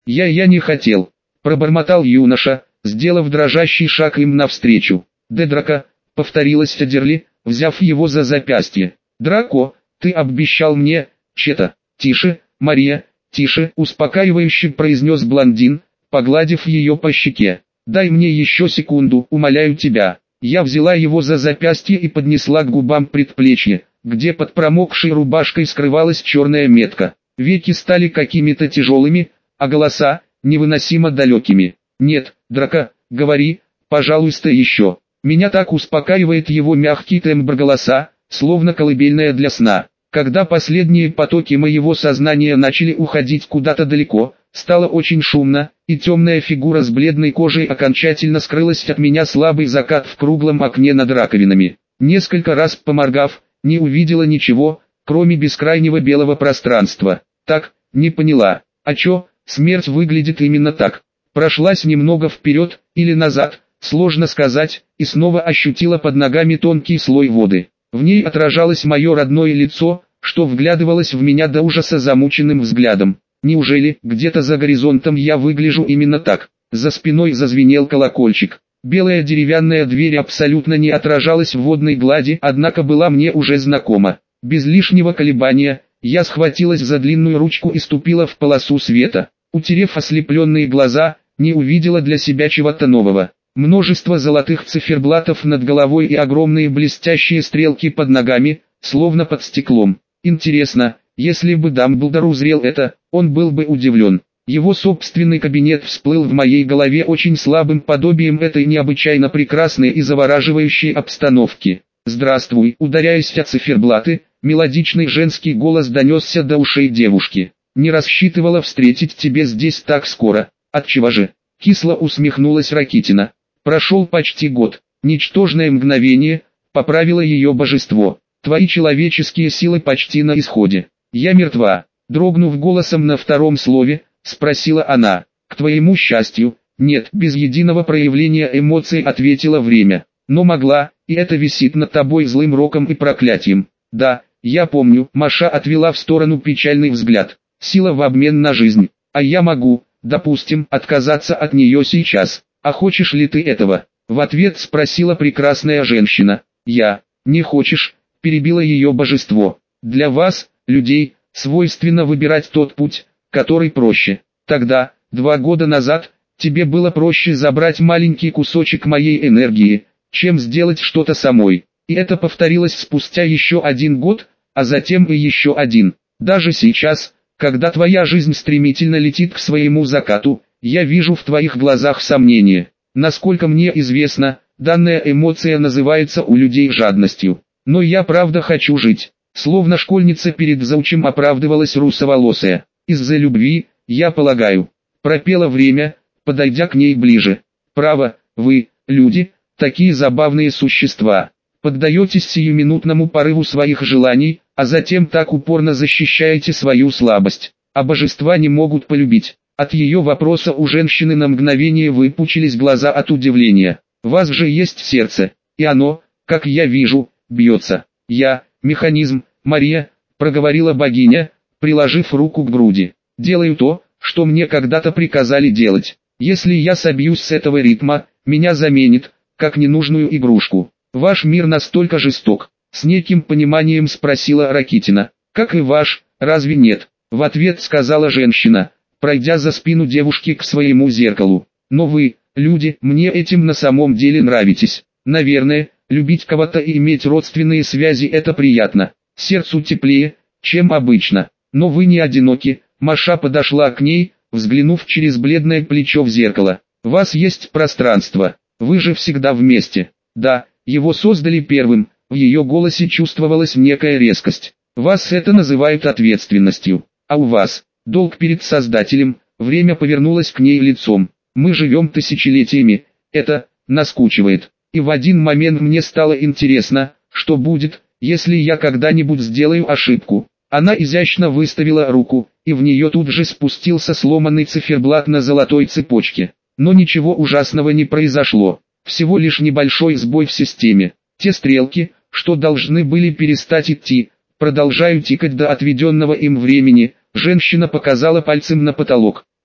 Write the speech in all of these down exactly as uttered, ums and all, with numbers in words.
Я я не хотел, пробормотал юноша, сделав дрожащий шаг им навстречу. Дедрака, повторилась Адерли, взяв его за запястье. Драко, ты обещал мне, Чета. Тише, Мария, тише, успокаивающе произнес блондин, погладив ее по щеке. Дай мне еще секунду, умоляю тебя. Я взяла его за запястье и поднесла к губам предплечье, где под промокшей рубашкой скрывалась черная метка. Веки стали какими-то тяжелыми, а голоса невыносимо далекими. Нет, Драко, говори, пожалуйста, еще. Меня так успокаивает его мягкий тембр голоса, словно колыбельная для сна. Когда последние потоки моего сознания начали уходить куда-то далеко, стало очень шумно, и темная фигура с бледной кожей окончательно скрылась от меня. Слабый закат в круглом окне над раковинами. Несколько раз поморгав, не увидела ничего, кроме бескрайнего белого пространства. Так, не поняла, а чё, смерть выглядит именно так. Прошлась немного вперед или назад, сложно сказать, и снова ощутила под ногами тонкий слой воды. В ней отражалось мое родное лицо, что вглядывалось в меня до ужаса замученным взглядом. Неужели где-то за горизонтом я выгляжу именно так? За спиной зазвенел колокольчик. Белая деревянная дверь абсолютно не отражалась в водной глади, однако была мне уже знакома. Без лишнего колебания, я схватилась за длинную ручку и ступила в полосу света. Утерев ослепленные глаза, не увидела для себя чего-то нового. Множество золотых циферблатов над головой и огромные блестящие стрелки под ногами, словно под стеклом. Интересно, если бы Дамблдор узрел это, он был бы удивлен. Его собственный кабинет всплыл в моей голове очень слабым подобием этой необычайно прекрасной и завораживающей обстановки. «Здравствуй», ударяясь о циферблаты, мелодичный женский голос донесся до ушей девушки. «Не рассчитывала встретить тебя здесь так скоро. Отчего же?» Кисло усмехнулась Ракитина. «Прошел почти год. Ничтожное мгновение», поправило ее божество. «Твои человеческие силы почти на исходе. Я мертва». Дрогнув голосом на втором слове, спросила она. «К твоему счастью, нет», без единого проявления эмоций ответила время. «Но могла, и это висит над тобой злым роком и проклятием». «Да, я помню», Маша отвела в сторону печальный взгляд. «Сила в обмен на жизнь. А я могу, допустим, отказаться от нее сейчас. А хочешь ли ты этого?» В ответ спросила прекрасная женщина. «Я, не хочешь», перебило ее божество. «Для вас, людей, свойственно выбирать тот путь, который проще. Тогда, два года назад, тебе было проще забрать маленький кусочек моей энергии, чем сделать что-то самой. И это повторилось спустя еще один год, а затем и еще один. Даже сейчас, когда твоя жизнь стремительно летит к своему закату, я вижу в твоих глазах сомнение. Насколько мне известно, данная эмоция называется у людей жадностью. Но я правда хочу жить». Словно школьница перед заучем оправдывалась русоволосая. «Из-за любви, я полагаю», пропела время, подойдя к ней ближе. «Право, вы, люди, такие забавные существа. Поддаетесь сиюминутному порыву своих желаний, а затем так упорно защищаете свою слабость. А божества не могут полюбить». От ее вопроса у женщины на мгновение выпучились глаза от удивления. «У вас же есть сердце, и оно, как я вижу, бьется». «Я, механизм, Мария», проговорила богиня, приложив руку к груди. «Делаю то, что мне когда-то приказали делать. Если я собьюсь с этого ритма, меня заменит, как ненужную игрушку. Ваш мир настолько жесток?» С неким пониманием спросила Ракитина. «Как и ваш, разве нет?» В ответ сказала женщина, пройдя за спину девушки к своему зеркалу. «Но вы, люди, мне этим на самом деле нравитесь. Наверное, любить кого-то и иметь родственные связи — это приятно. Сердцу теплее, чем обычно. Но вы не одиноки». Маша подошла к ней, взглянув через бледное плечо в зеркало. «У вас есть пространство. Вы же всегда вместе». «Да, его создали первым». В ее голосе чувствовалась некая резкость. «Вас это называют ответственностью. А у вас долг перед Создателем». Время повернулось к ней лицом. «Мы живем тысячелетиями. Это наскучивает. И в один момент мне стало интересно, что будет, если я когда-нибудь сделаю ошибку». Она изящно выставила руку, и в нее тут же спустился сломанный циферблат на золотой цепочке. Но ничего ужасного не произошло. Всего лишь небольшой сбой в системе. Те стрелки, что должны были перестать идти, продолжают тикать до отведенного им времени. Женщина показала пальцем на потолок.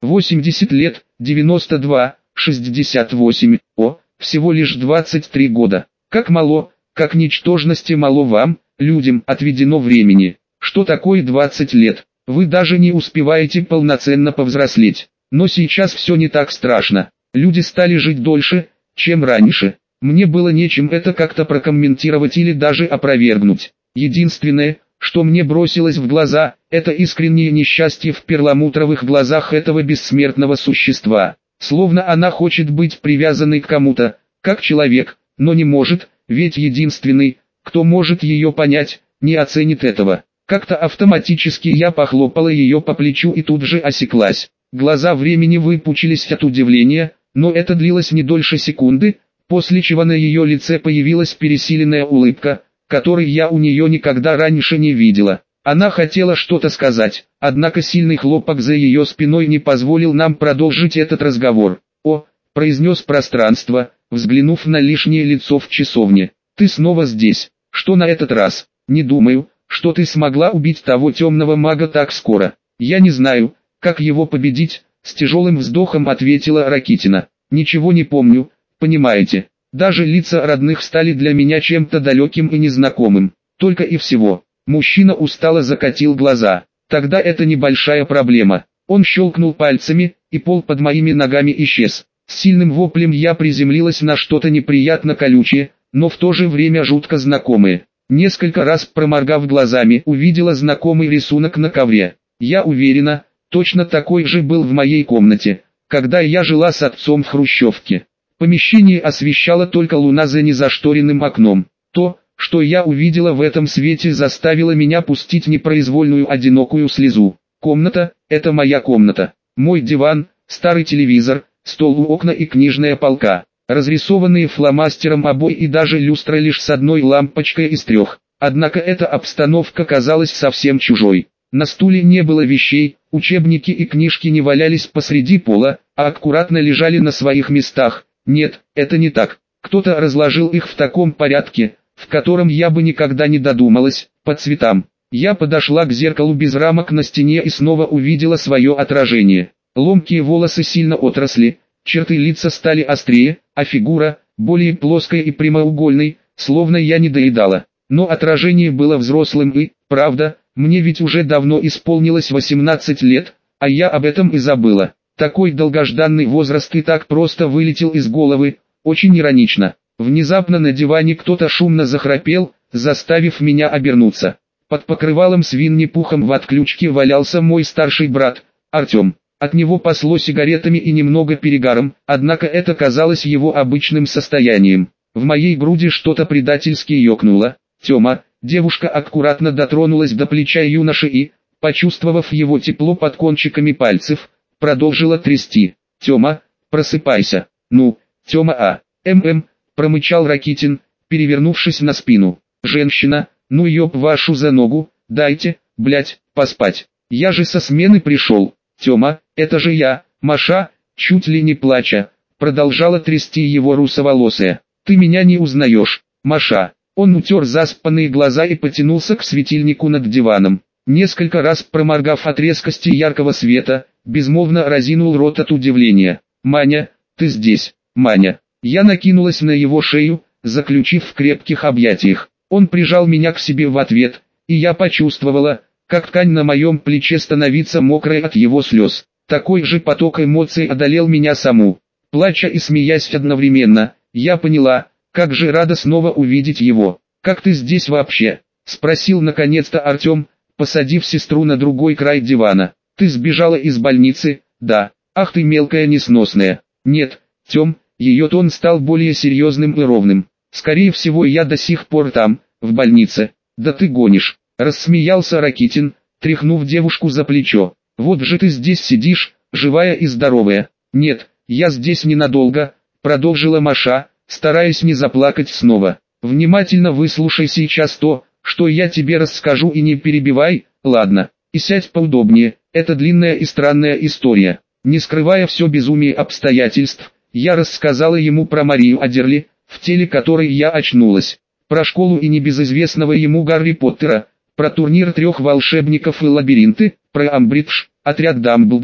восемьдесят лет, девяносто два, шестьдесят восемь, о, всего лишь двадцать три года. Как мало, как ничтожности мало вам, людям, отведено времени. Что такое двадцать лет? Вы даже не успеваете полноценно повзрослеть. Но сейчас все не так страшно. Люди стали жить дольше, чем раньше. Мне было нечем это как-то прокомментировать или даже опровергнуть. Единственное, что мне бросилось в глаза, это искреннее несчастье в перламутровых глазах этого бессмертного существа. Словно она хочет быть привязанной к кому-то, как человек, но не может, ведь единственный, кто может ее понять, не оценит этого. Как-то автоматически я похлопала ее по плечу и тут же осеклась. Глаза времени выпучились от удивления, но это длилось не дольше секунды, после чего на ее лице появилась пересиленная улыбка, которой я у нее никогда раньше не видела. Она хотела что-то сказать, однако сильный хлопок за ее спиной не позволил нам продолжить этот разговор. «О», — произнес пространство, взглянув на лишнее лицо в часовне, — «ты снова здесь. Что на этот раз? Не думаю, что ты смогла убить того темного мага так скоро. Я не знаю, как его победить», — с тяжелым вздохом ответила Ракитина. «Ничего не помню, понимаете. Даже лица родных стали для меня чем-то далеким и незнакомым. Только и всего». Мужчина устало закатил глаза. «Тогда это небольшая проблема». Он щелкнул пальцами, и пол под моими ногами исчез. С сильным воплем я приземлилась на что-то неприятно колючее, но в то же время жутко знакомое. Несколько раз проморгав глазами, увидела знакомый рисунок на ковре. Я уверена, точно такой же был в моей комнате, когда я жила с отцом в хрущевке. Помещение освещала только луна за незашторенным окном. То, что я увидела в этом свете, заставило меня пустить непроизвольную одинокую слезу. Комната – это моя комната. Мой диван, старый телевизор, стол у окна и книжная полка. Разрисованные фломастером обои и даже люстра лишь с одной лампочкой из трех. Однако эта обстановка казалась совсем чужой. На стуле не было вещей, учебники и книжки не валялись посреди пола, а аккуратно лежали на своих местах. Нет, это не так. Кто-то разложил их в таком порядке, в котором я бы никогда не додумалась, по цветам. Я подошла к зеркалу без рамок на стене и снова увидела свое отражение. Ломкие волосы сильно отросли, черты лица стали острее, а фигура, более плоской и прямоугольной, словно я не доедала. Но отражение было взрослым и, правда, мне ведь уже давно исполнилось восемнадцать лет, а я об этом и забыла. Такой долгожданный возраст и так просто вылетел из головы, очень иронично. Внезапно на диване кто-то шумно захрапел, заставив меня обернуться. Под покрывалом с Винни-Пухом в отключке валялся мой старший брат, Артем. От него пасло сигаретами и немного перегаром, однако это казалось его обычным состоянием. В моей груди что-то предательски ёкнуло. «Тёма», девушка аккуратно дотронулась до плеча юноши и, почувствовав его тепло под кончиками пальцев, продолжила трясти. «Тёма, просыпайся». «Ну, Тёма, а, м-м», промычал Ракитин, перевернувшись на спину. «Женщина, ну ёб вашу за ногу, дайте, блять, поспать. Я же со смены пришел». «Тёма, это же я, Маша», чуть ли не плача, продолжала трясти его русоволосая. «Ты меня не узнаешь, Маша». Он утер заспанные глаза и потянулся к светильнику над диваном. Несколько раз проморгав от резкости яркого света, безмолвно разинул рот от удивления. «Маня, ты здесь, Маня». Я накинулась на его шею, заключив в крепких объятиях. Он прижал меня к себе в ответ, и я почувствовала, как ткань на моем плече становится мокрой от его слез. Такой же поток эмоций одолел меня саму. Плача и смеясь одновременно, я поняла, как же рада снова увидеть его. «Как ты здесь вообще?» — спросил наконец-то Артем, посадив сестру на другой край дивана. «Ты сбежала из больницы?» «Да». «Ах ты мелкая несносная». «Нет, Тем». Ее тон стал более серьезным и ровным. «Скорее всего, я до сих пор там, в больнице». «Да ты гонишь», — рассмеялся Ракитин, тряхнув девушку за плечо. «Вот же ты здесь сидишь, живая и здоровая». «Нет, я здесь ненадолго», — продолжила Маша, стараясь не заплакать снова. «Внимательно выслушай сейчас то, что я тебе расскажу, и не перебивай, ладно? И сядь поудобнее, это длинная и странная история». Не скрывая все безумие обстоятельств, я рассказала ему про Марию Адерли, в теле которой я очнулась, про школу и небезызвестного ему Гарри Поттера, про турнир трех волшебников и лабиринты, про Амбридж, отряд Дамблдора,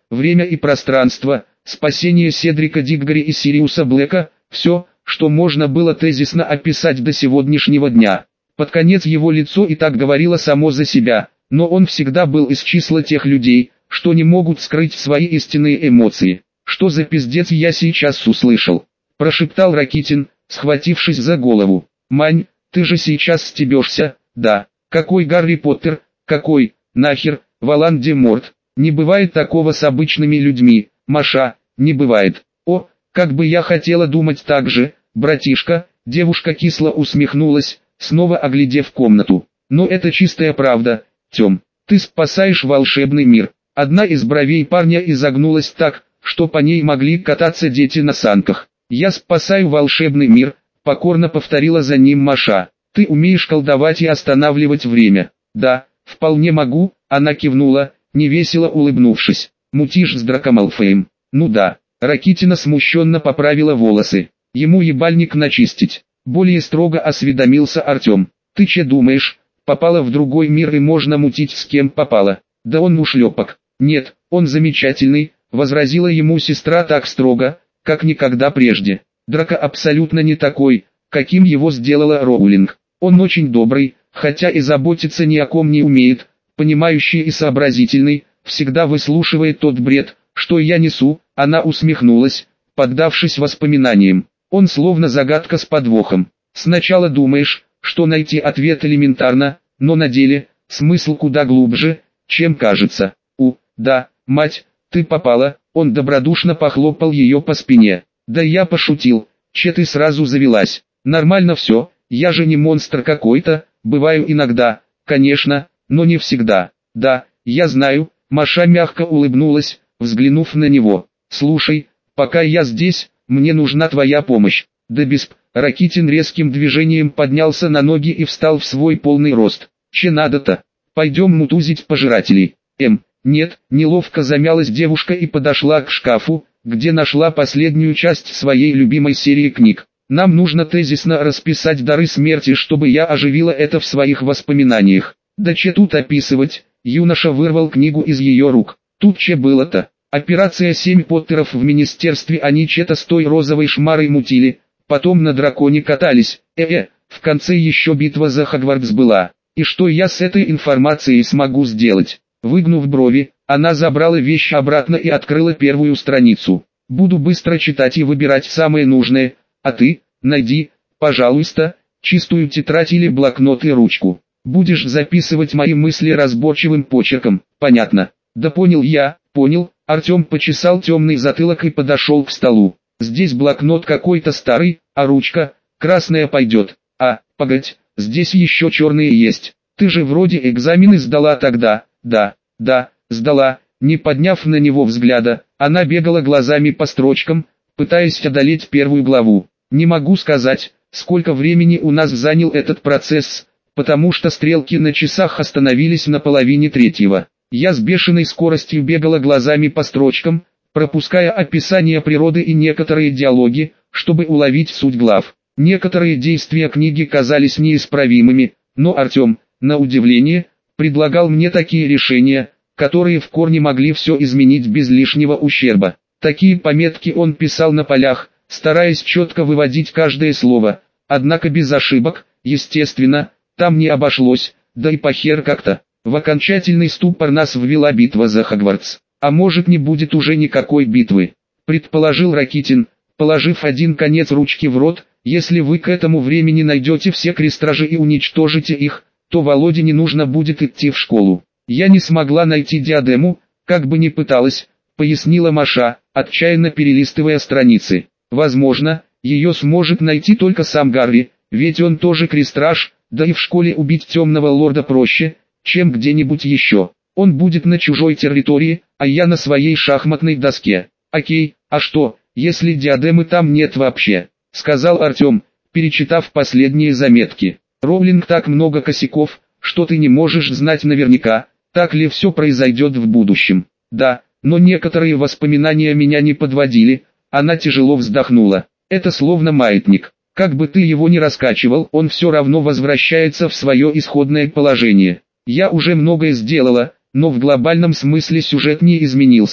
время и пространство, спасение Седрика Диггори и Сириуса Блэка, все, что можно было тезисно описать до сегодняшнего дня. Под конец его лицо и так говорило само за себя, но он всегда был из числа тех людей, что не могут скрыть свои истинные эмоции. «Что за пиздец я сейчас услышал?» – прошептал Ракитин, схватившись за голову. «Мань, ты же сейчас стебешься, да? Какой Гарри Поттер, какой, нахер, Волан-де-Морт? Не бывает такого с обычными людьми, Маша, не бывает. О, как бы я хотела думать так же, братишка», – девушка кисло усмехнулась, снова оглядев комнату. «Но это чистая правда, Тем, ты спасаешь волшебный мир». Одна из бровей парня изогнулась так, что по ней могли кататься дети на санках. «Я спасаю волшебный мир», — покорно повторила за ним Маша. «Ты умеешь колдовать и останавливать время?» «Да, вполне могу», — она кивнула, невесело улыбнувшись. «Мутишь с Драко Малфоем?» «Ну да». Ракитина смущенно поправила волосы. «Ему ебальник начистить». Более строго осведомился Артем. «Ты че думаешь, попала в другой мир и можно мутить с кем попало? Да он ушлепок». «Нет, он замечательный», — возразила ему сестра так строго, как никогда прежде. «Драко абсолютно не такой, каким его сделала Роулинг. Он очень добрый, хотя и заботиться ни о ком не умеет, понимающий и сообразительный, всегда выслушивает тот бред, что я несу». Она усмехнулась, поддавшись воспоминаниям. «Он словно загадка с подвохом. Сначала думаешь, что найти ответ элементарно, но на деле смысл куда глубже, чем кажется. У, да, мать, ты попала». Он добродушно похлопал ее по спине. «Да я пошутил, че ты сразу завелась? Нормально все, я же не монстр какой-то, бываю иногда, конечно, но не всегда». «Да, я знаю», Маша мягко улыбнулась, взглянув на него. «Слушай, пока я здесь, мне нужна твоя помощь». «Да без...» Ракитин резким движением поднялся на ноги и встал в свой полный рост. «Че надо-то? Пойдем мутузить пожирателей». «Эм, нет», неловко замялась девушка и подошла к шкафу, где нашла последнюю часть своей любимой серии книг. «Нам нужно тезисно расписать дары смерти, чтобы я оживила это в своих воспоминаниях». «Да че тут описывать?» Юноша вырвал книгу из ее рук. «Тут че было-то? Операция «Семь Поттеров» в министерстве, они че-то с той розовой шмарой мутили, потом на драконе катались, э-э, в конце еще битва за Хогвартс была. И что я с этой информацией смогу сделать?» Выгнув брови, она забрала вещи обратно и открыла первую страницу. «Буду быстро читать и выбирать самое нужное, а ты, найди, пожалуйста, чистую тетрадь или блокнот и ручку. Будешь записывать мои мысли разборчивым почерком, понятно?» «Да понял я, понял». Артем почесал темный затылок и подошел к столу. «Здесь блокнот какой-то старый, а ручка, красная пойдет. А, погодь, здесь еще черные есть. Ты же вроде экзамены сдала тогда». «Да, да, сдала». Не подняв на него взгляда, она бегала глазами по строчкам, пытаясь одолеть первую главу. «Не могу сказать, сколько времени у нас занял этот процесс, потому что стрелки на часах остановились на половине третьего. Я с бешеной скоростью бегала глазами по строчкам, пропуская описание природы и некоторые диалоги, чтобы уловить суть глав. Некоторые действия книги казались неисправимыми, но Артем, на удивление, предлагал мне такие решения, которые в корне могли все изменить без лишнего ущерба. Такие пометки он писал на полях, стараясь четко выводить каждое слово, однако без ошибок, естественно, там не обошлось, да и похер как-то. В окончательный ступор нас ввела битва за Хогвартс. «А может, не будет уже никакой битвы», предположил Ракитин, положив один конец ручки в рот. «Если вы к этому времени найдете все крестражи и уничтожите их, то Володе не нужно будет идти в школу». «Я не смогла найти диадему, как бы ни пыталась», пояснила Маша, отчаянно перелистывая страницы. «Возможно, ее сможет найти только сам Гарри, ведь он тоже крестраж, да и в школе убить темного лорда проще, чем где-нибудь еще. Он будет на чужой территории, а я на своей шахматной доске». «Окей, а что, если диадемы там нет вообще?» — сказал Артем, перечитав последние заметки. «Роулинг так много косяков, что ты не можешь знать наверняка, так ли все произойдет в будущем». «Да, но некоторые воспоминания меня не подводили», — она тяжело вздохнула. «Это словно маятник. Как бы ты его ни раскачивал, он все равно возвращается в свое исходное положение. Я уже многое сделала, но в глобальном смысле сюжет не изменился.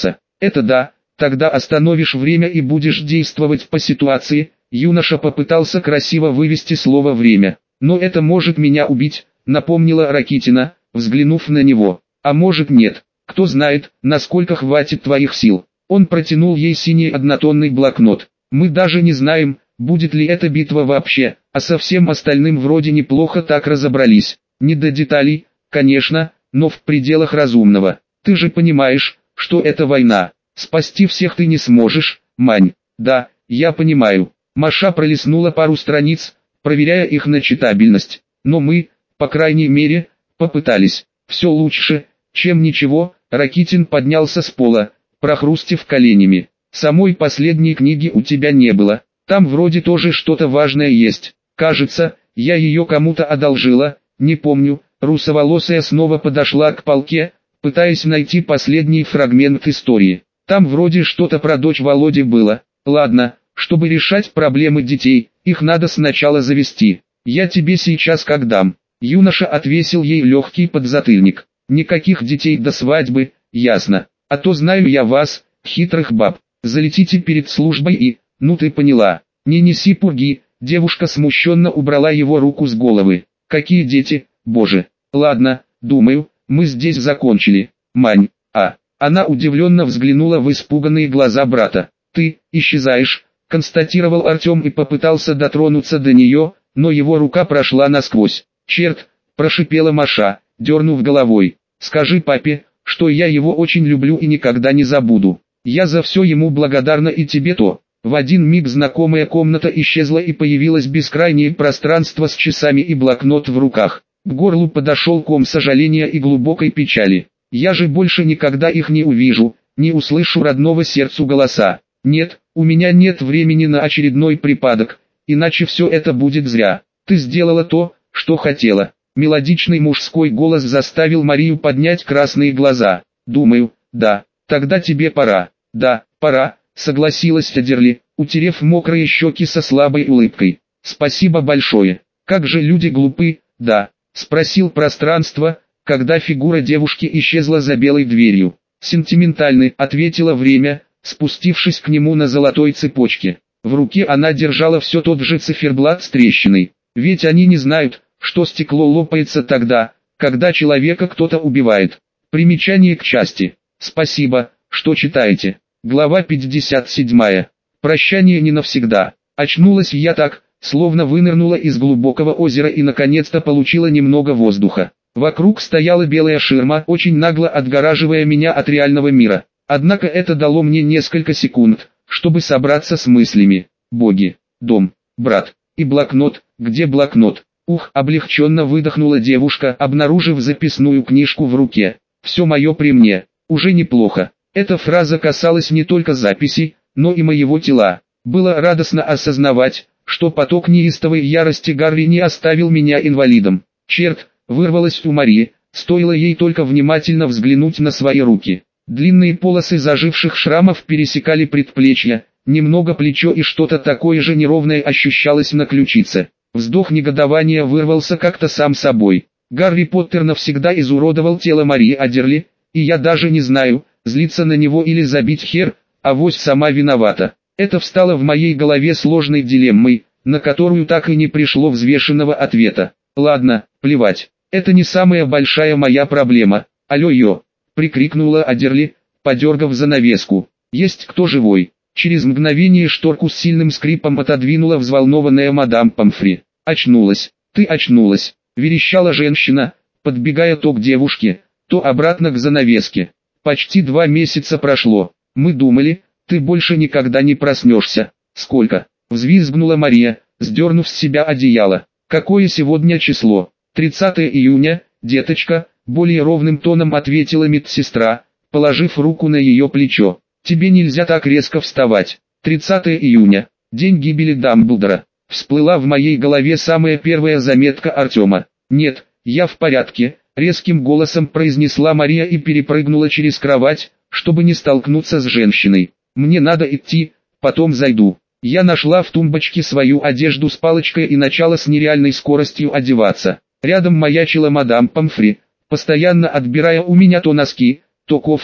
Это да, тогда остановишь время и будешь действовать по ситуации. Юноша попытался красиво вывести слово «время». Но это может меня убить, напомнила Ракитина, взглянув на него. А может нет, кто знает, насколько хватит твоих сил. Он протянул ей синий однотонный блокнот. Мы даже не знаем, будет ли эта битва вообще, а со всем остальным вроде неплохо так разобрались. Не до деталей, конечно, но в пределах разумного. Ты же понимаешь, что это война. Спасти всех ты не сможешь, Мань. Да, я понимаю. Маша пролистнула пару страниц, проверяя их на читабельность. Но мы, по крайней мере, попытались. Все лучше, чем ничего. Ракитин поднялся с пола, прохрустев коленями. Самой последней книги у тебя не было. Там вроде тоже что-то важное есть. Кажется, я ее кому-то одолжила, не помню. Русоволосая снова подошла к полке, пытаясь найти последний фрагмент истории. Там вроде что-то про дочь Володи было. Ладно, чтобы решать проблемы детей, их надо сначала завести. Я тебе сейчас как дам. Юноша отвесил ей легкий подзатыльник. Никаких детей до свадьбы, ясно. А то знаю я вас, хитрых баб. Залетите перед службой и, ну ты поняла. Не неси пурги. Девушка смущенно убрала его руку с головы. Какие дети, боже. Ладно, думаю, мы здесь закончили. Мань, а... Она удивленно взглянула в испуганные глаза брата. «Ты исчезаешь», — констатировал Артем и попытался дотронуться до нее, но его рука прошла насквозь. «Черт», — прошипела Маша, дернув головой. «Скажи папе, что я его очень люблю и никогда не забуду. Я за все ему благодарна и тебе то». В один миг знакомая комната исчезла и появилось бескрайнее пространство с часами и блокнот в руках. К горлу подошел ком сожаления и глубокой печали. Я же больше никогда их не увижу, не услышу родного сердцу голоса. Нет, у меня нет времени на очередной припадок, иначе все это будет зря. Ты сделала то, что хотела. Мелодичный мужской голос заставил Марию поднять красные глаза. Думаю, да, тогда тебе пора. Да, пора, согласилась Адерли, утерев мокрые щеки со слабой улыбкой. Спасибо большое. Как же люди глупы, да, спросил пространство, когда фигура девушки исчезла за белой дверью. «Сентиментальный», — ответила время, спустившись к нему на золотой цепочке. В руке она держала все тот же циферблат с трещиной. Ведь они не знают, что стекло лопается тогда, когда человека кто-то убивает. Примечание к части. Спасибо, что читаете. Глава пятьдесят седьмая. Прощание не навсегда. Очнулась я так, словно вынырнула из глубокого озера и наконец-то получила немного воздуха. Вокруг стояла белая ширма, очень нагло отгораживая меня от реального мира. Однако это дало мне несколько секунд, чтобы собраться с мыслями. Боги, дом, брат и блокнот. Где блокнот? Ух, облегченно выдохнула девушка, обнаружив записную книжку в руке. Все мое при мне. Уже неплохо. Эта фраза касалась не только записей, но и моего тела. Было радостно осознавать, что поток неистовой ярости Гарри не оставил меня инвалидом. Черт! Вырвалась у Марии, стоило ей только внимательно взглянуть на свои руки. Длинные полосы заживших шрамов пересекали предплечья, немного плечо и что-то такое же неровное ощущалось на ключице. Вздох негодования вырвался как-то сам собой. Гарри Поттер навсегда изуродовал тело Марии Адерли, и я даже не знаю, злиться на него или забить хер, авось сама виновата. Это встало в моей голове сложной дилеммой, на которую так и не пришло взвешенного ответа. Ладно, плевать. Это не самая большая моя проблема. Алло-ё, прикрикнула Адерли, подергав занавеску. Есть кто живой? Через мгновение шторку с сильным скрипом отодвинула взволнованная мадам Помфри. Очнулась. Ты очнулась, верещала женщина, подбегая то к девушке, то обратно к занавеске. Почти два месяца прошло. Мы думали, ты больше никогда не проснешься. Сколько? Взвизгнула Мария, сдернув с себя одеяло. Какое сегодня число? тридцатое июня, деточка, более ровным тоном ответила медсестра, положив руку на ее плечо. Тебе нельзя так резко вставать. тридцатое июня, день гибели Дамблдора. Всплыла в моей голове самая первая заметка Артема. Нет, я в порядке, резким голосом произнесла Мария и перепрыгнула через кровать, чтобы не столкнуться с женщиной. Мне надо идти, потом зайду. Я нашла в тумбочке свою одежду с палочкой и начала с нереальной скоростью одеваться. Рядом маячила мадам Помфри, постоянно отбирая у меня то носки, то кофту,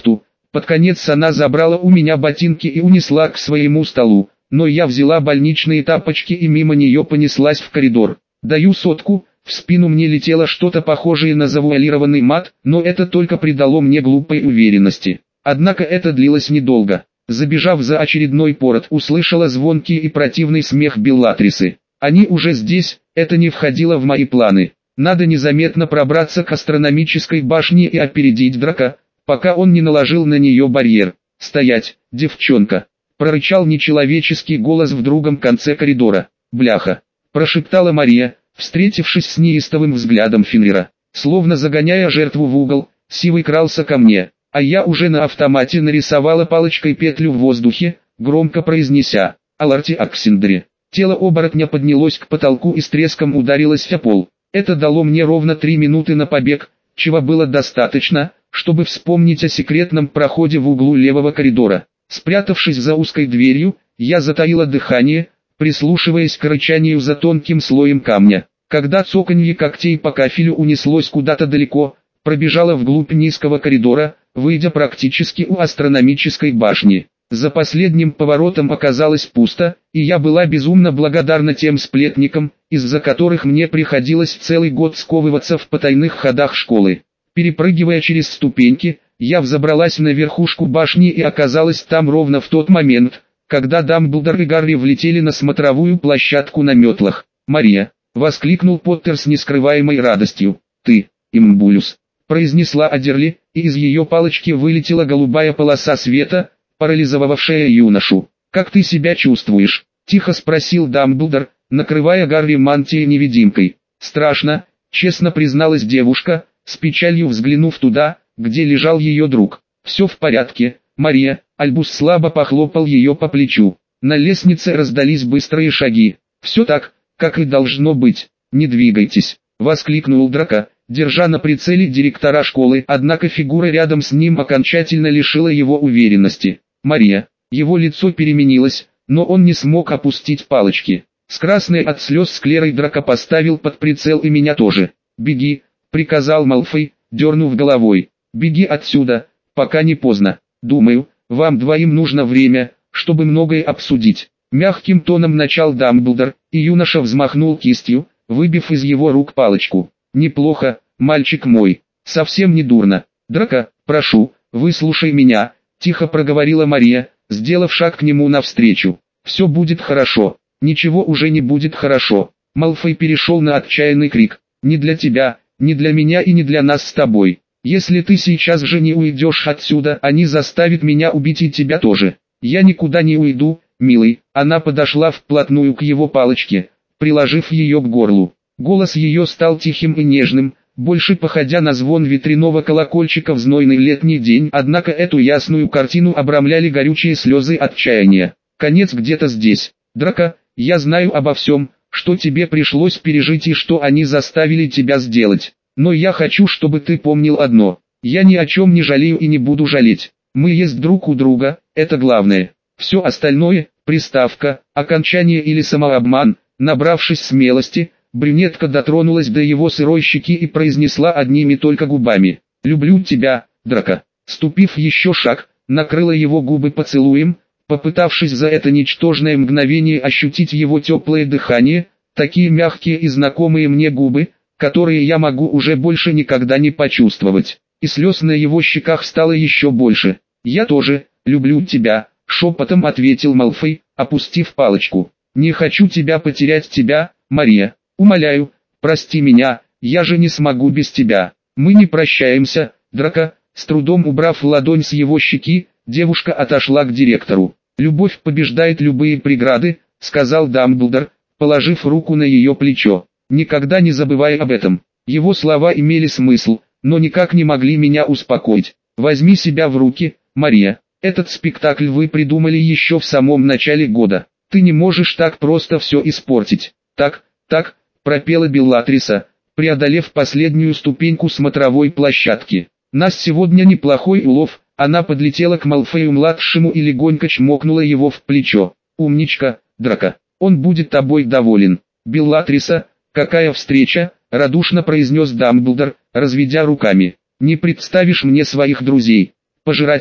Под конец она забрала у меня ботинки и унесла к своему столу, но я взяла больничные тапочки и мимо нее понеслась в коридор. Даю сотку, в спину мне летело что-то похожее на завуалированный мат, но это только придало мне глупой уверенности. Однако это длилось недолго. Забежав за очередной порот, услышала звонкий и противный смех Беллатрисы. Они уже здесь, это не входило в мои планы. Надо незаметно пробраться к астрономической башне и опередить Драка, пока он не наложил на нее барьер. «Стоять, девчонка!» – прорычал нечеловеческий голос в другом конце коридора. «Бляха!» – прошептала Мария, встретившись с неистовым взглядом Фенрира. Словно загоняя жертву в угол, Сивый крался ко мне, а я уже на автомате нарисовала палочкой петлю в воздухе, громко произнеся «Аларти Аксиндри». Тело оборотня поднялось к потолку и с треском ударилось о пол. Это дало мне ровно три минуты на побег, чего было достаточно, чтобы вспомнить о секретном проходе в углу левого коридора. Спрятавшись за узкой дверью, я затаила дыхание, прислушиваясь к рычанию за тонким слоем камня. Когда цоканье когтей по кафелю унеслось куда-то далеко, пробежала вглубь низкого коридора, выйдя практически у астрономической башни. За последним поворотом оказалось пусто, и я была безумно благодарна тем сплетникам, из-за которых мне приходилось целый год сковываться в потайных ходах школы. Перепрыгивая через ступеньки, я взобралась на верхушку башни и оказалась там ровно в тот момент, когда Дамблдор и Гарри влетели на смотровую площадку на метлах. «Мария!» — воскликнул Поттер с нескрываемой радостью. «Ты, имбулюс!» — произнесла Адерли, и из ее палочки вылетела голубая полоса света, парализовавшая юношу. «Как ты себя чувствуешь?» — тихо спросил Дамблдор, накрывая Гарри мантией-невидимкой. «Страшно», — честно призналась девушка, с печалью взглянув туда, где лежал ее друг. «Все в порядке, Мария», — Альбус слабо похлопал ее по плечу. На лестнице раздались быстрые шаги. «Все так, как и должно быть. Не двигайтесь», — воскликнул Драко, держа на прицеле директора школы, однако фигура рядом с ним окончательно лишила его уверенности. «Мария». Его лицо переменилось, но он не смог опустить палочки. С красной от слез склерой Драко поставил под прицел и меня тоже. «Беги», — приказал Малфой, дернув головой. «Беги отсюда, пока не поздно. Думаю, вам двоим нужно время, чтобы многое обсудить». Мягким тоном начал Дамблдор, и юноша взмахнул кистью, выбив из его рук палочку. «Неплохо, мальчик мой, совсем не дурно. Драко, прошу, выслушай меня», — тихо проговорила Мария, сделав шаг к нему навстречу. «Все будет хорошо». «Ничего уже не будет хорошо». Малфой перешел на отчаянный крик. «Не для тебя, не для меня и не для нас с тобой. Если ты сейчас же не уйдешь отсюда, они заставят меня убить и тебя тоже. Я никуда не уйду, милый». Она подошла вплотную к его палочке, приложив ее к горлу. Голос ее стал тихим и нежным, больше походя на звон ветряного колокольчика в знойный летний день, однако эту ясную картину обрамляли горючие слезы отчаяния. «Конец где-то здесь. Драко, я знаю обо всем, что тебе пришлось пережить и что они заставили тебя сделать. Но я хочу, чтобы ты помнил одно. Я ни о чем не жалею и не буду жалеть. Мы есть друг у друга, это главное. Все остальное, приставка, окончание или самообман». Набравшись смелости, брюнетка дотронулась до его сырой щеки и произнесла одними только губами: «Люблю тебя, Драко». Ступив еще шаг, накрыла его губы поцелуем, попытавшись за это ничтожное мгновение ощутить его теплое дыхание, такие мягкие и знакомые мне губы, которые я могу уже больше никогда не почувствовать. И слез на его щеках стало еще больше. «Я тоже люблю тебя», — шепотом ответил Малфой, опустив палочку. «Не хочу тебя потерять, тебя, Мария. Умоляю, прости меня, я же не смогу без тебя. Мы не прощаемся, Драко». С трудом убрав ладонь с его щеки, девушка отошла к директору. «Любовь побеждает любые преграды», — сказал Дамблдор, положив руку на ее плечо. «Никогда не забывай об этом». Его слова имели смысл, но никак не могли меня успокоить. «Возьми себя в руки, Мария. Этот спектакль вы придумали еще в самом начале года. Ты не можешь так просто все испортить». «Так, так», — пропела Беллатриса, преодолев последнюю ступеньку смотровой площадки. «Нас сегодня неплохой улов». Она подлетела к Малфою-младшему и легонько чмокнула его в плечо. «Умничка, Драко. Он будет тобой доволен». «Беллатриса, какая встреча», — радушно произнес Дамблдор, разведя руками. «Не представишь мне своих друзей?» «Пожиратели»,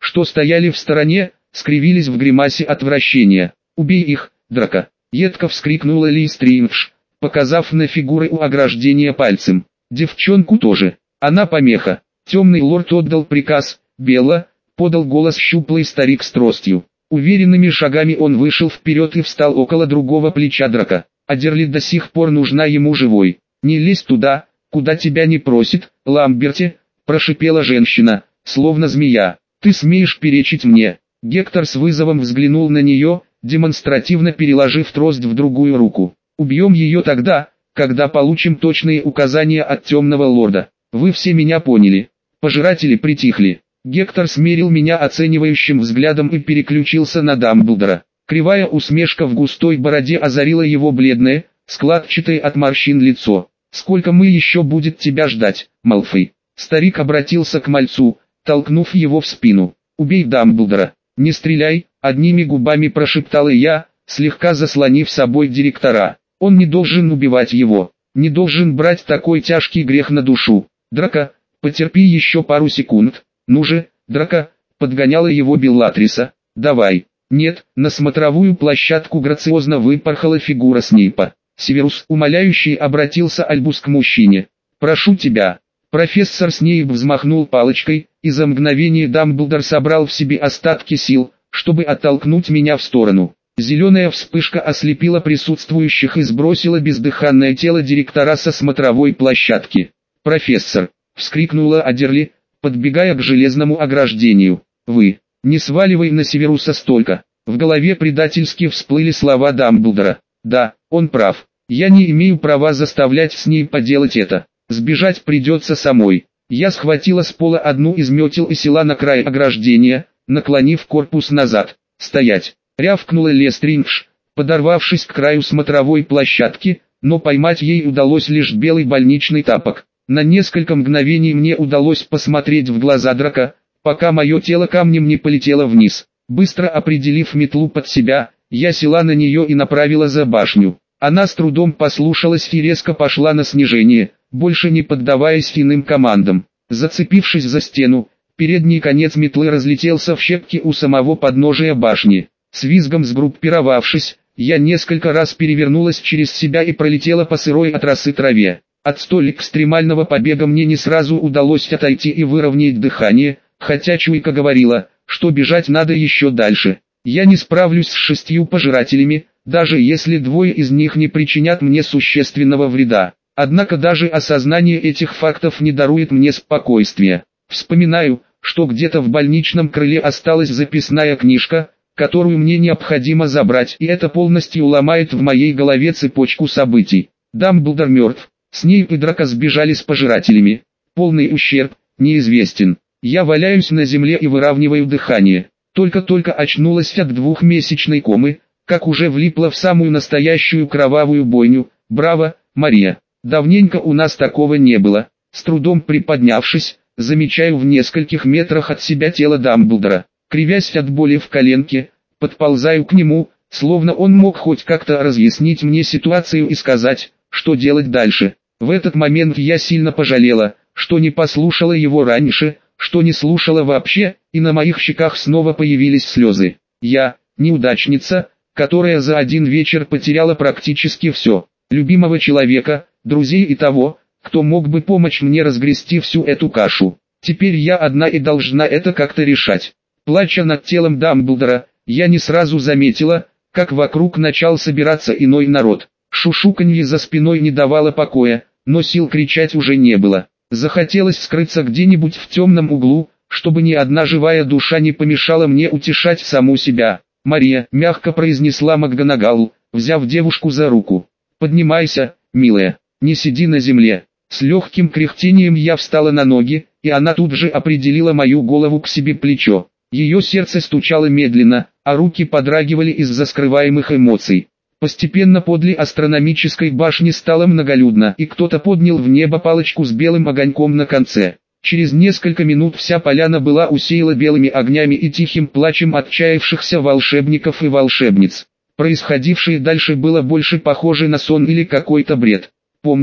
что стояли в стороне, скривились в гримасе отвращения. «Убей их, Драко!» — едко вскрикнула Ли Стрингш, показав на фигуры у ограждения пальцем. «Девчонку тоже. Она помеха». Темный лорд отдал приказ. «Белла!» — подал голос щуплый старик с тростью. Уверенными шагами он вышел вперед и встал около другого плеча Драко. Адерли до сих пор нужна ему живой. «Не лезь туда, куда тебя не просит, Ламберти!» — прошипела женщина, словно змея. «Ты смеешь перечить мне?» Гектор с вызовом взглянул на нее, демонстративно переложив трость в другую руку. «Убьем ее тогда, когда получим точные указания от темного лорда. Вы все меня поняли». Пожиратели притихли. Гектор смерил меня оценивающим взглядом и переключился на Дамблдора. Кривая усмешка в густой бороде озарила его бледное, складчатое от морщин лицо. «Сколько мы еще будет тебя ждать, Малфой?» Старик обратился к мальцу, толкнув его в спину. «Убей Дамблдора». «Не стреляй», — одними губами прошептала я, слегка заслонив собой директора. «Он не должен убивать его, не должен брать такой тяжкий грех на душу. Драко, потерпи еще пару секунд. Ну же, Драко», — подгоняла его Беллатриса. «Давай». «Нет», — на смотровую площадку грациозно выпорхала фигура Снейпа. «Северус», — умоляющий обратился Альбус к мужчине. «Прошу тебя». Профессор Снейп взмахнул палочкой, и за мгновение Дамблдор собрал в себе остатки сил, чтобы оттолкнуть меня в сторону. Зеленая вспышка ослепила присутствующих и сбросила бездыханное тело директора со смотровой площадки. «Профессор!» — вскрикнула Адерли, подбегая к железному ограждению. «Вы, не сваливай на Северуса столько!» В голове предательски всплыли слова Дамблдора. «Да, он прав. Я не имею права заставлять Снейпа делать это. Сбежать придется самой». Я схватила с пола одну из метел и села на край ограждения, наклонив корпус назад. «Стоять!» — рявкнула Лестрингш, подорвавшись к краю смотровой площадки, но поймать ей удалось лишь белый больничный тапок. На несколько мгновений мне удалось посмотреть в глаза Драко, пока мое тело камнем не полетело вниз. Быстро определив метлу под себя, я села на нее и направила за башню. Она с трудом послушалась и резко пошла на снижение, больше не поддаваясь иным командам. Зацепившись за стену, передний конец метлы разлетелся в щепки у самого подножия башни. С визгом сгруппировавшись, я несколько раз перевернулась через себя и пролетела по сырой от росы траве. От столь экстремального побега мне не сразу удалось отойти и выровнять дыхание, хотя чуйка говорила, что бежать надо еще дальше. Я не справлюсь с шестью пожирателями, даже если двое из них не причинят мне существенного вреда. Однако даже осознание этих фактов не дарует мне спокойствия. Вспоминаю, что где-то в больничном крыле осталась записная книжка, которую мне необходимо забрать, и это полностью ломает в моей голове цепочку событий. Дамблдор мертв, Снейп и Драко сбежали с пожирателями. Полный ущерб неизвестен. Я валяюсь на земле и выравниваю дыхание. Только-только очнулась от двухмесячной комы, как уже влипла в самую настоящую кровавую бойню. Браво, Мария! Давненько у нас такого не было. С трудом приподнявшись, замечаю в нескольких метрах от себя тело Дамблдора. Кривясь от боли в коленке, подползаю к нему, словно он мог хоть как-то разъяснить мне ситуацию и сказать, что делать дальше. В этот момент я сильно пожалела, что не послушала его раньше, что не слушала вообще, и на моих щеках снова появились слезы. Я, неудачница, которая за один вечер потеряла практически все. Любимого человека, друзей и того, кто мог бы помочь мне разгрести всю эту кашу. Теперь я одна и должна это как-то решать. Плача над телом Дамблдора, я не сразу заметила, как вокруг начал собираться иной народ. Шушуканье за спиной не давало покоя, но сил кричать уже не было. Захотелось скрыться где-нибудь в темном углу, чтобы ни одна живая душа не помешала мне утешать саму себя. «Мария», — мягко произнесла МакГонагал, взяв девушку за руку. «Поднимайся, милая, не сиди на земле». С легким кряхтением я встала на ноги, и она тут же определила мою голову к себе плечо. Ее сердце стучало медленно, а руки подрагивали из-за скрываемых эмоций. Постепенно подле астрономической башни стало многолюдно, и кто-то поднял в небо палочку с белым огоньком на конце. Через несколько минут вся поляна была усеяна белыми огнями и тихим плачем отчаявшихся волшебников и волшебниц. Происходившее дальше было больше похоже на сон или какой-то бред. Помню,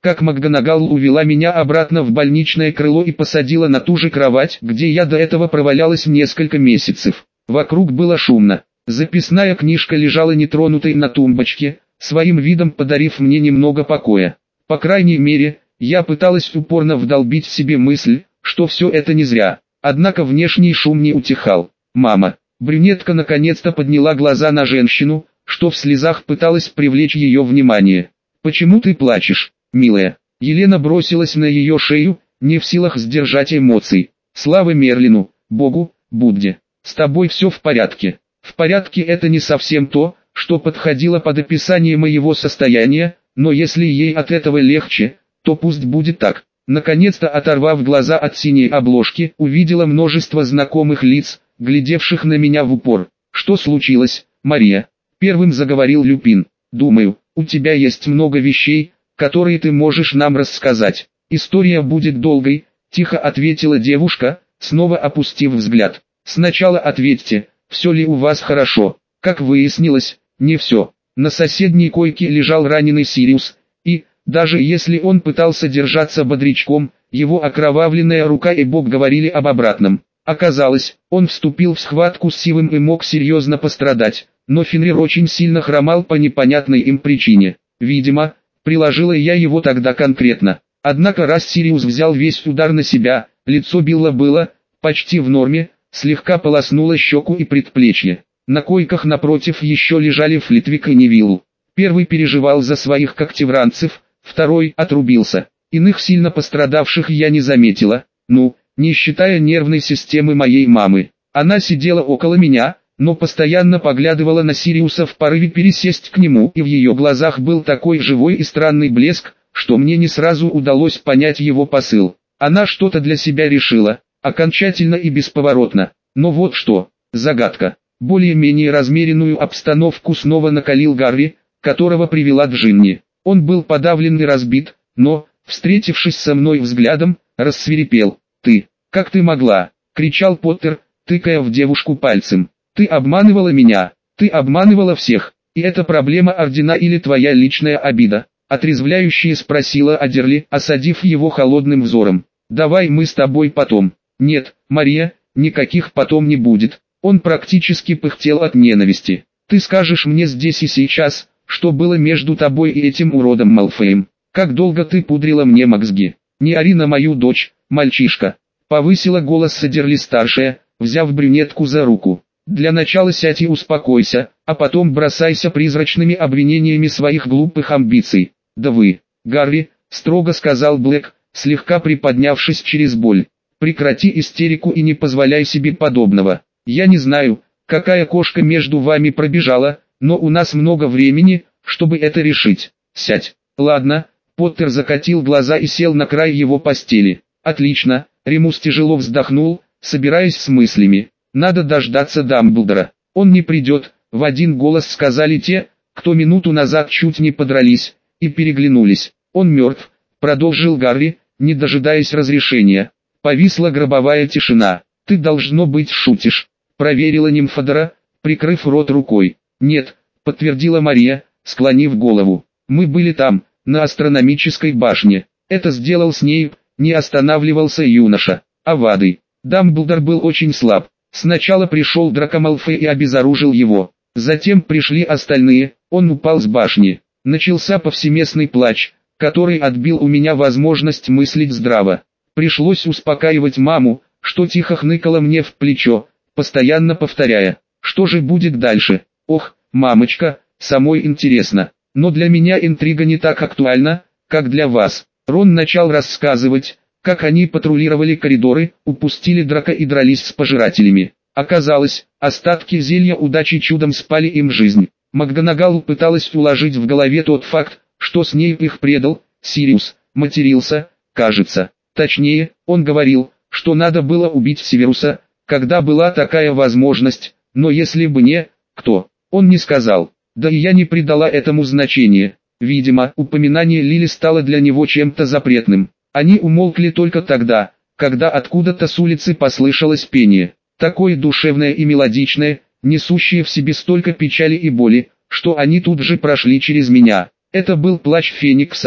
как МакГонагал увела меня обратно в больничное крыло и посадила на ту же кровать, где я до этого провалялась несколько месяцев. Вокруг было шумно. Записная книжка лежала нетронутой на тумбочке, своим видом подарив мне немного покоя. По крайней мере, я пыталась упорно вдолбить в себе мысль, что все это не зря. Однако внешний шум не утихал. «Мама». Брюнетка наконец-то подняла глаза на женщину, что в слезах пыталась привлечь ее внимание. «Почему ты плачешь, милая?» Елена бросилась на ее шею, не в силах сдержать эмоций. «Слава Мерлину, Богу, Будде, с тобой все в порядке». В порядке это не совсем то, что подходило под описание моего состояния, но если ей от этого легче, то пусть будет так. Наконец-то, оторвав глаза от синей обложки, увидела множество знакомых лиц, глядевших на меня в упор. «Что случилось, Мария?» Первым заговорил Люпин. «Думаю, у тебя есть много вещей, которые ты можешь нам рассказать. История будет долгой», — тихо ответила девушка, снова опустив взгляд. «Сначала ответьте, все ли у вас хорошо?» Как выяснилось, не все. На соседней койке лежал раненый Сириус, и, даже если он пытался держаться бодрячком, его окровавленная рука и бок говорили об обратном. Оказалось, он вступил в схватку с Сивым и мог серьезно пострадать, но Фенрир очень сильно хромал по непонятной им причине. Видимо, приложила я его тогда конкретно. Однако раз Сириус взял весь удар на себя, лицо Билла было почти в норме, слегка полоснуло щеку и предплечье. На койках напротив еще лежали Флитвик и Невилл. Первый переживал за своих когтевранцев, второй отрубился. Иных сильно пострадавших я не заметила, ну, не считая нервной системы моей мамы. Она сидела около меня, но постоянно поглядывала на Сириуса в порыве пересесть к нему, и в ее глазах был такой живой и странный блеск, что мне не сразу удалось понять его посыл. Она что-то для себя решила, окончательно и бесповоротно. Но вот что, загадка. Более-менее размеренную обстановку снова накалил Гарри, которого привела Джинни. Он был подавлен и разбит, но, встретившись со мной взглядом, рассвирепел. «Ты, как ты могла?» — кричал Поттер, тыкая в девушку пальцем. «Ты обманывала меня, ты обманывала всех, и это проблема Ордена или твоя личная обида?» — отрезвляюще спросила Адерли, осадив его холодным взором. «Давай мы с тобой потом». «Нет, Мария, никаких потом не будет». Он практически пыхтел от ненависти. «Ты скажешь мне здесь и сейчас, что было между тобой и этим уродом Малфоем. Как долго ты пудрила мне мозги? Не ори на мою дочь, мальчишка». Повысила голос Садерли-старшая, взяв брюнетку за руку. «Для начала сядь и успокойся, а потом бросайся призрачными обвинениями своих глупых амбиций». «Да вы, Гарри», — строго сказал Блэк, слегка приподнявшись через боль. «Прекрати истерику и не позволяй себе подобного. Я не знаю, какая кошка между вами пробежала, но у нас много времени, чтобы это решить. Сядь». «Ладно». Поттер закатил глаза и сел на край его постели. «Отлично». Ремус тяжело вздохнул, собираясь с мыслями. «Надо дождаться Дамблдора. Он не придет», — в один голос сказали те, кто минуту назад чуть не подрались, и переглянулись. «Он мертв», — продолжил Гарри, не дожидаясь разрешения. Повисла гробовая тишина. «Ты, должно быть, шутишь», — проверила Нимфодора, прикрыв рот рукой. «Нет», — подтвердила Мария, склонив голову. «Мы были там, на астрономической башне. Это сделал Снейп», — не останавливался юноша. «Авады». Дамблдор был очень слаб. Сначала пришел Драко Малфой и обезоружил его. Затем пришли остальные, он упал с башни. Начался повсеместный плач, который отбил у меня возможность мыслить здраво. Пришлось успокаивать маму, что тихо хныкала мне в плечо, постоянно повторяя: «Что же будет дальше? Ох, мамочка, самой интересно». Но для меня интрига не так актуальна, как для вас. Рон начал рассказывать, как они патрулировали коридоры, упустили Драко и дрались с пожирателями. Оказалось, остатки зелья удачи чудом спали им жизнь. МакГонагал пыталась уложить в голове тот факт, что Снейп их предал. Сириус матерился, кажется. Точнее, он говорил, что надо было убить Северуса, когда была такая возможность, но если бы не, кто, он не сказал. Да и я не придала этому значения. Видимо, упоминание Лили стало для него чем-то запретным. Они умолкли только тогда, когда откуда-то с улицы послышалось пение. Такое душевное и мелодичное, несущее в себе столько печали и боли, что они тут же прошли через меня. Это был плач Феникса,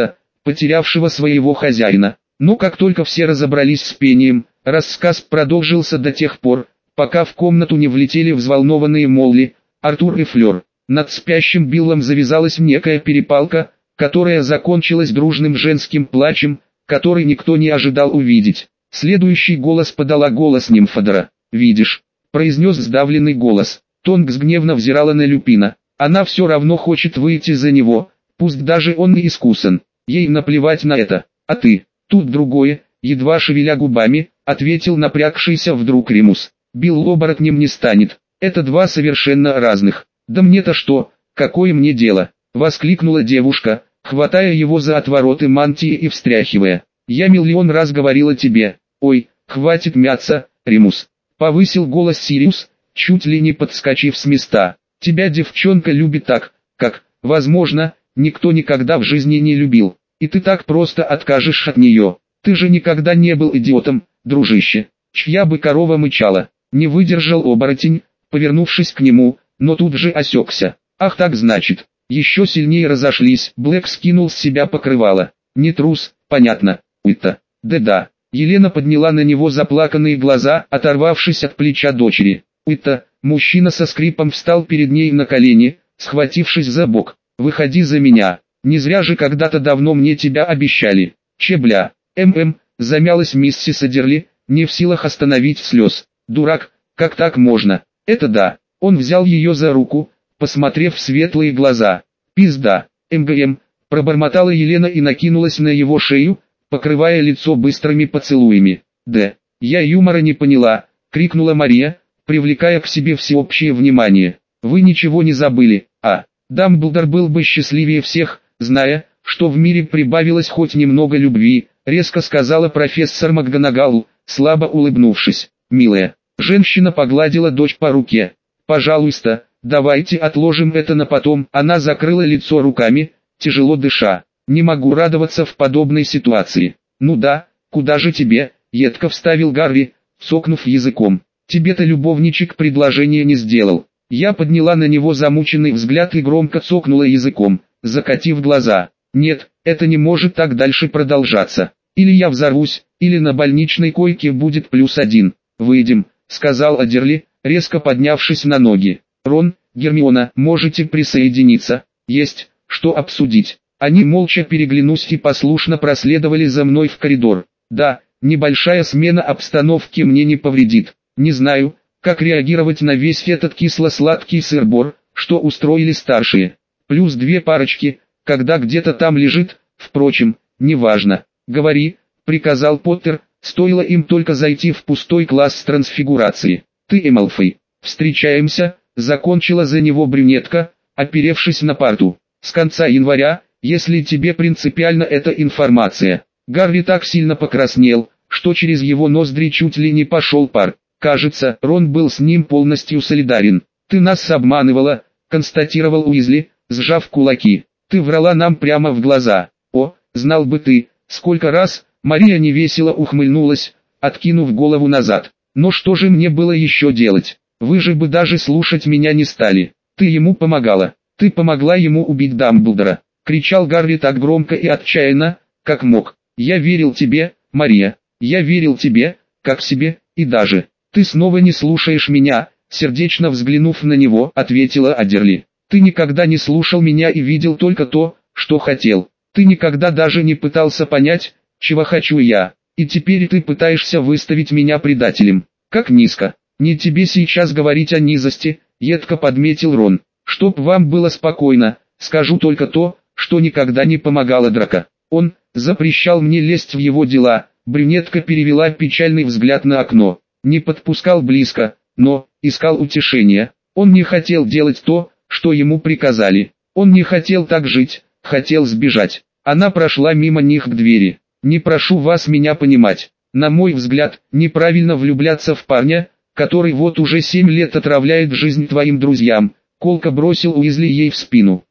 потерявшего своего хозяина. Но как только все разобрались с пением, рассказ продолжился до тех пор, пока в комнату не влетели взволнованные Молли, Артур и Флёр. Над спящим Биллом завязалась некая перепалка, которая закончилась дружным женским плачем, который никто не ожидал увидеть. Следующий голос подала голос Нимфодора. «Видишь», — произнес сдавленный голос. Тонгс гневно взирала на Люпина. «Она все равно хочет выйти за него, пусть даже он и искусен. Ей наплевать на это. А ты?» «Тут другое», — едва шевеля губами, ответил напрягшийся вдруг Римус. «Билл оборотнем не станет. Это два совершенно разных». «Да мне-то что, какое мне дело?» — воскликнула девушка, хватая его за отвороты мантии и встряхивая. «Я миллион раз говорила тебе». «Ой, хватит мяться, Римус», — повысил голос Сириус, чуть ли не подскочив с места. «Тебя девчонка любит так, как, возможно, никто никогда в жизни не любил. И ты так просто откажешь от нее. Ты же никогда не был идиотом, дружище. Чья бы корова мычала?» Не выдержал оборотень, повернувшись к нему, но тут же осекся. «Ах так значит». Еще сильнее разошлись. Блэк скинул с себя покрывало. «Не трус, понятно, Уитта». «Да-да». Елена подняла на него заплаканные глаза, оторвавшись от плеча дочери. «Уитта». Мужчина со скрипом встал перед ней на колени, схватившись за бок. «Выходи за меня. Не зря же когда-то давно мне тебя обещали». «Чебля». «М-м», замялась миссис Адерли, не в силах остановить слез. «Дурак, как так можно?» «Это да». Он взял ее за руку, посмотрев в светлые глаза. «Пизда». «МГМ», пробормотала Елена и накинулась на его шею, покрывая лицо быстрыми поцелуями. «Да, я юмора не поняла», — крикнула Мария, привлекая к себе всеобщее внимание. «Вы ничего не забыли, а?» Дамблдор был бы счастливее всех, зная, что в мире прибавилось хоть немного любви, резко сказала профессор МакГонагал, слабо улыбнувшись. «Милая». Женщина погладила дочь по руке. «Пожалуйста, давайте отложим это на потом». Она закрыла лицо руками, тяжело дыша. «Не могу радоваться в подобной ситуации». «Ну да, куда же тебе?» — едко вставил Гарри, цокнув языком. «Тебе-то любовничек предложение не сделал». Я подняла на него замученный взгляд и громко цокнула языком, закатив глаза. «Нет, это не может так дальше продолжаться. Или я взорвусь, или на больничной койке будет плюс один». «Выйдем», — сказал Адерли, резко поднявшись на ноги. «Рон, Гермиона, можете присоединиться. Есть, что обсудить». Они молча переглянулись и послушно проследовали за мной в коридор. «Да, небольшая смена обстановки мне не повредит. Не знаю, как реагировать на весь этот кисло-сладкий сыр-бор, что устроили старшие. Плюс две парочки, когда где-то там лежит, впрочем, неважно». «Говори», — приказал Поттер, стоило им только зайти в пустой класс с трансфигурацией. «Ты и Малфой. Встречаемся», — закончила за него брюнетка, оперевшись на парту. «С конца января, если тебе принципиальна эта информация». Гарри так сильно покраснел, что через его ноздри чуть ли не пошел пар. Кажется, Рон был с ним полностью солидарен. «Ты нас обманывала», — констатировал Уизли, сжав кулаки. «Ты врала нам прямо в глаза. О, знал бы ты, сколько раз...» Мария невесело ухмыльнулась, откинув голову назад. «Но что же мне было еще делать? Вы же бы даже слушать меня не стали. Ты ему помогала. Ты помогла ему убить Дамблдора», — кричал Гарри так громко и отчаянно, как мог. «Я верил тебе, Мария. Я верил тебе, как себе, и даже...» «Ты снова не слушаешь меня», — сердечно взглянув на него, ответила Адерли. «Ты никогда не слушал меня и видел только то, что хотел. Ты никогда даже не пытался понять, чего хочу я. И теперь ты пытаешься выставить меня предателем. Как низко. Не тебе сейчас говорить о низости», — едко подметил Рон. «Чтоб вам было спокойно, скажу только то, что никогда не помогало Драко. Он запрещал мне лезть в его дела». Брюнетка перевела печальный взгляд на окно. «Не подпускал близко, но искал утешения. Он не хотел делать то, что ему приказали. Он не хотел так жить, хотел сбежать». Она прошла мимо них к двери. «Не прошу вас меня понимать. На мой взгляд, неправильно влюбляться в парня, который вот уже семь лет отравляет жизнь твоим друзьям», — колко бросил Уизли ей в спину.